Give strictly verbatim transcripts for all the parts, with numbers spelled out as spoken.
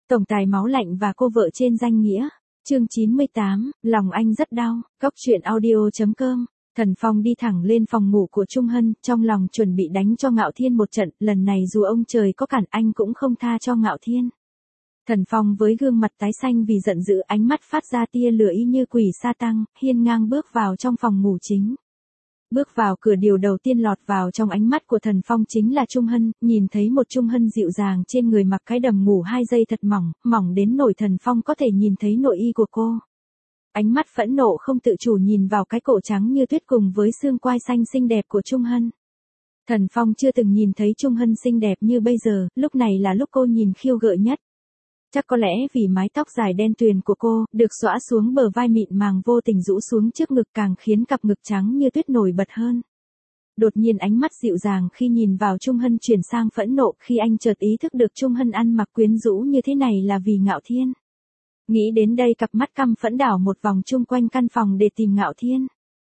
Tổng tài máu lạnh và cô vợ trên danh nghĩa. Chương chín mươi tám, lòng anh rất đau. Góc truyện audio chấm com. Thần Phong đi thẳng lên phòng ngủ của Trung Hân, trong lòng chuẩn bị đánh cho Ngạo Thiên một trận, lần này dù ông trời có cản anh cũng không tha cho Ngạo Thiên. Thần Phong với gương mặt tái xanh vì giận dữ, ánh mắt phát ra tia lửa y như quỷ sa tăng, hiên ngang bước vào trong phòng ngủ chính. Bước vào cửa, điều đầu tiên lọt vào trong ánh mắt của Thần Phong chính là Trung Hân, nhìn thấy một Trung Hân dịu dàng trên người mặc cái đầm ngủ hai dây thật mỏng, mỏng đến nỗi Thần Phong có thể nhìn thấy nội y của cô. Ánh mắt phẫn nộ không tự chủ nhìn vào cái cổ trắng như tuyết cùng với xương quai xanh xinh đẹp của Trung Hân. Thần Phong chưa từng nhìn thấy Trung Hân xinh đẹp như bây giờ, lúc này là lúc cô nhìn khiêu gợi nhất. Chắc có lẽ vì mái tóc dài đen tuyền của cô, được xõa xuống bờ vai mịn màng vô tình rũ xuống trước ngực càng khiến cặp ngực trắng như tuyết nổi bật hơn. Đột nhiên ánh mắt dịu dàng khi nhìn vào Trung Hân chuyển sang phẫn nộ khi anh chợt ý thức được Trung Hân ăn mặc quyến rũ như thế này là vì Ngạo Thiên. Nghĩ đến đây cặp mắt căm phẫn đảo một vòng chung quanh căn phòng để tìm Ngạo Thiên.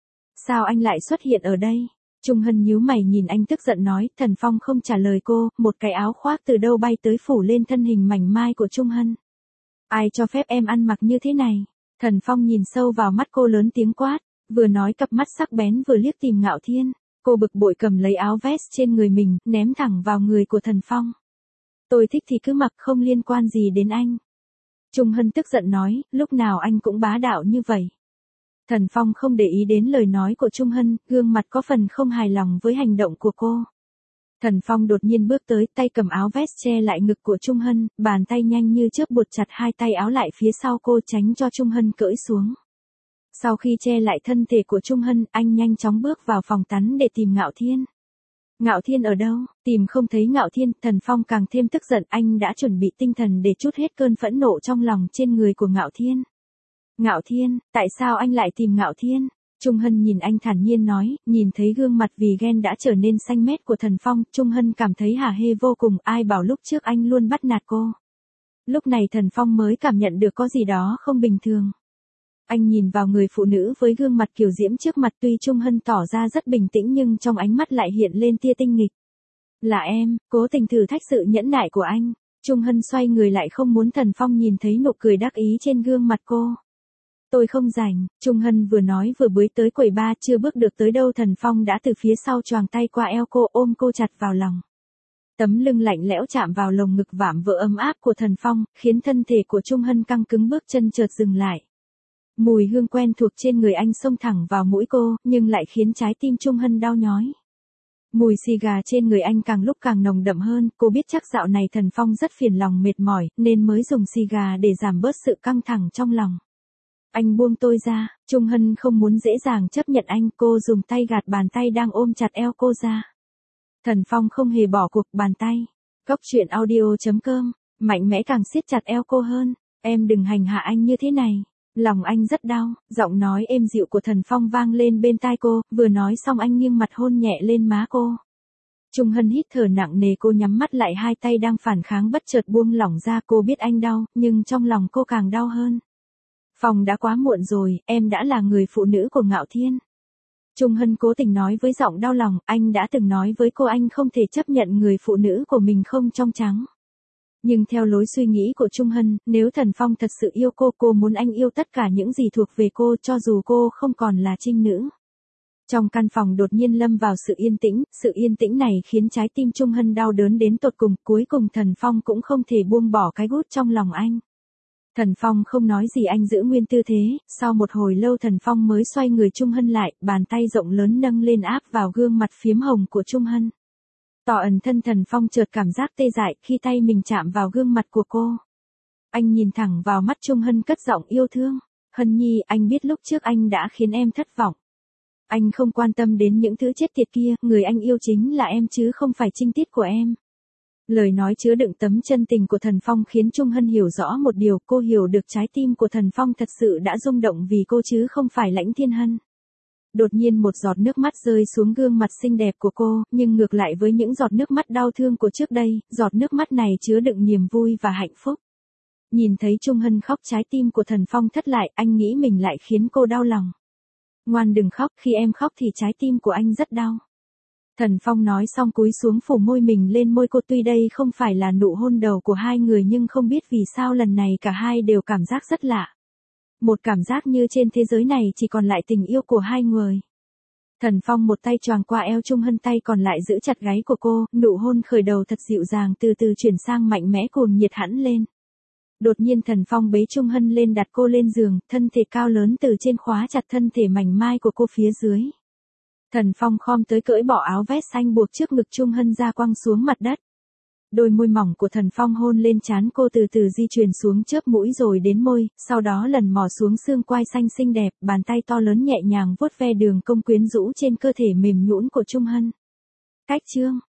Sao anh lại xuất hiện ở đây? Trung Hân nhíu mày nhìn anh tức giận nói. Thần Phong không trả lời cô, một cái áo khoác từ đâu bay tới phủ lên thân hình mảnh mai của Trung Hân. Ai cho phép em ăn mặc như thế này? Thần Phong nhìn sâu vào mắt cô lớn tiếng quát, vừa nói cặp mắt sắc bén vừa liếc tìm Ngạo Thiên. Cô bực bội cầm lấy áo vest trên người mình, ném thẳng vào người của Thần Phong. Tôi thích thì cứ mặc, không liên quan gì đến anh. Trung Hân tức giận nói, lúc nào anh cũng bá đạo như vậy. Thần Phong không để ý đến lời nói của Trung Hân, gương mặt có phần không hài lòng với hành động của cô. Thần Phong đột nhiên bước tới, tay cầm áo vest che lại ngực của Trung Hân, bàn tay nhanh như chớp buộc chặt hai tay áo lại phía sau cô tránh cho Trung Hân cởi xuống. Sau khi che lại thân thể của Trung Hân, anh nhanh chóng bước vào phòng tắm để tìm Ngạo Thiên. Ngạo Thiên ở đâu? Tìm không thấy Ngạo Thiên, Thần Phong càng thêm tức giận, anh đã chuẩn bị tinh thần để trút hết cơn phẫn nộ trong lòng trên người của Ngạo Thiên. Ngạo Thiên, tại sao anh lại tìm Ngạo Thiên? Trung Hân nhìn anh thản nhiên nói, nhìn thấy gương mặt vì ghen đã trở nên xanh mét của Thần Phong, Trung Hân cảm thấy hả hê vô cùng, ai bảo lúc trước anh luôn bắt nạt cô. Lúc này Thần Phong mới cảm nhận được có gì đó không bình thường. Anh nhìn vào người phụ nữ với gương mặt kiều diễm trước mặt, tuy Trung Hân tỏ ra rất bình tĩnh nhưng trong ánh mắt lại hiện lên tia tinh nghịch. Là em, cố tình thử thách sự nhẫn nại của anh. Trung Hân xoay người lại không muốn Thần Phong nhìn thấy nụ cười đắc ý trên gương mặt cô. Tôi không rảnh, Trung Hân vừa nói vừa bới tới quầy ba, chưa bước được tới đâu Thần Phong đã từ phía sau choàng tay qua eo cô, ôm cô chặt vào lòng. Tấm lưng lạnh lẽo chạm vào lồng ngực vạm vỡ ấm áp của Thần Phong, khiến thân thể của Trung Hân căng cứng, bước chân chợt dừng lại. Mùi hương quen thuộc trên người anh xông thẳng vào mũi cô, nhưng lại khiến trái tim Trung Hân đau nhói. Mùi xì gà trên người anh càng lúc càng nồng đậm hơn, cô biết chắc dạo này Thần Phong rất phiền lòng mệt mỏi, nên mới dùng xì gà để giảm bớt sự căng thẳng trong lòng. Anh buông tôi ra, Trung Hân không muốn dễ dàng chấp nhận anh, cô dùng tay gạt bàn tay đang ôm chặt eo cô ra. Thần Phong không hề bỏ cuộc, bàn tay. Góc truyện audio chấm com, mạnh mẽ càng siết chặt eo cô hơn. Em đừng hành hạ anh như thế này. Lòng anh rất đau, giọng nói êm dịu của Thần Phong vang lên bên tai cô, vừa nói xong anh nghiêng mặt hôn nhẹ lên má cô. Trung Hân hít thở nặng nề, cô nhắm mắt lại, hai tay đang phản kháng bất chợt buông lỏng ra, cô biết anh đau, nhưng trong lòng cô càng đau hơn. Phòng đã quá muộn rồi, em đã là người phụ nữ của Ngạo Thiên. Trung Hân cố tình nói với giọng đau lòng, anh đã từng nói với cô anh không thể chấp nhận người phụ nữ của mình không trong trắng. Nhưng theo lối suy nghĩ của Trung Hân, nếu Thần Phong thật sự yêu cô, cô muốn anh yêu tất cả những gì thuộc về cô, cho dù cô không còn là trinh nữ. Trong căn phòng đột nhiên lâm vào sự yên tĩnh, sự yên tĩnh này khiến trái tim Trung Hân đau đớn đến tột cùng, cuối cùng Thần Phong cũng không thể buông bỏ cái gút trong lòng anh. Thần Phong không nói gì, anh giữ nguyên tư thế, sau một hồi lâu Thần Phong mới xoay người Trung Hân lại, bàn tay rộng lớn nâng lên áp vào gương mặt phiếm hồng của Trung Hân. Tỏ ẩn thân Thần Phong chợt cảm giác tê dại khi tay mình chạm vào gương mặt của cô. Anh nhìn thẳng vào mắt Trung Hân cất giọng yêu thương. Hân nhi, anh biết lúc trước anh đã khiến em thất vọng. Anh không quan tâm đến những thứ chết tiệt kia, người anh yêu chính là em chứ không phải trinh tiết của em. Lời nói chứa đựng tấm chân tình của Thần Phong khiến Trung Hân hiểu rõ một điều, cô hiểu được trái tim của Thần Phong thật sự đã rung động vì cô chứ không phải Lãnh Thiên Hân. Đột nhiên một giọt nước mắt rơi xuống gương mặt xinh đẹp của cô, nhưng ngược lại với những giọt nước mắt đau thương của trước đây, giọt nước mắt này chứa đựng niềm vui và hạnh phúc. Nhìn thấy Trung Hân khóc, trái tim của Thần Phong thất lại, anh nghĩ mình lại khiến cô đau lòng. Ngoan đừng khóc, khi em khóc thì trái tim của anh rất đau. Thần Phong nói xong cúi xuống phủ môi mình lên môi cô, tuy đây không phải là nụ hôn đầu của hai người nhưng không biết vì sao lần này cả hai đều cảm giác rất lạ. Một cảm giác như trên thế giới này chỉ còn lại tình yêu của hai người. Thần Phong một tay choàng qua eo Trung Hân, tay còn lại giữ chặt gáy của cô, nụ hôn khởi đầu thật dịu dàng từ từ chuyển sang mạnh mẽ cuồng nhiệt hẳn lên. Đột nhiên Thần Phong bế Trung Hân lên, đặt cô lên giường, thân thể cao lớn từ trên khóa chặt thân thể mảnh mai của cô phía dưới. Thần Phong khom tới cởi bỏ áo vest xanh buộc trước ngực Trung Hân ra quăng xuống mặt đất. Đôi môi mỏng của Thần Phong hôn lên trán cô, từ từ di chuyển xuống chớp mũi rồi đến môi, sau đó lần mò xuống xương quai xanh xinh đẹp, bàn tay to lớn nhẹ nhàng vuốt ve đường cong quyến rũ trên cơ thể mềm nhũn của Trung Hân. Cách chương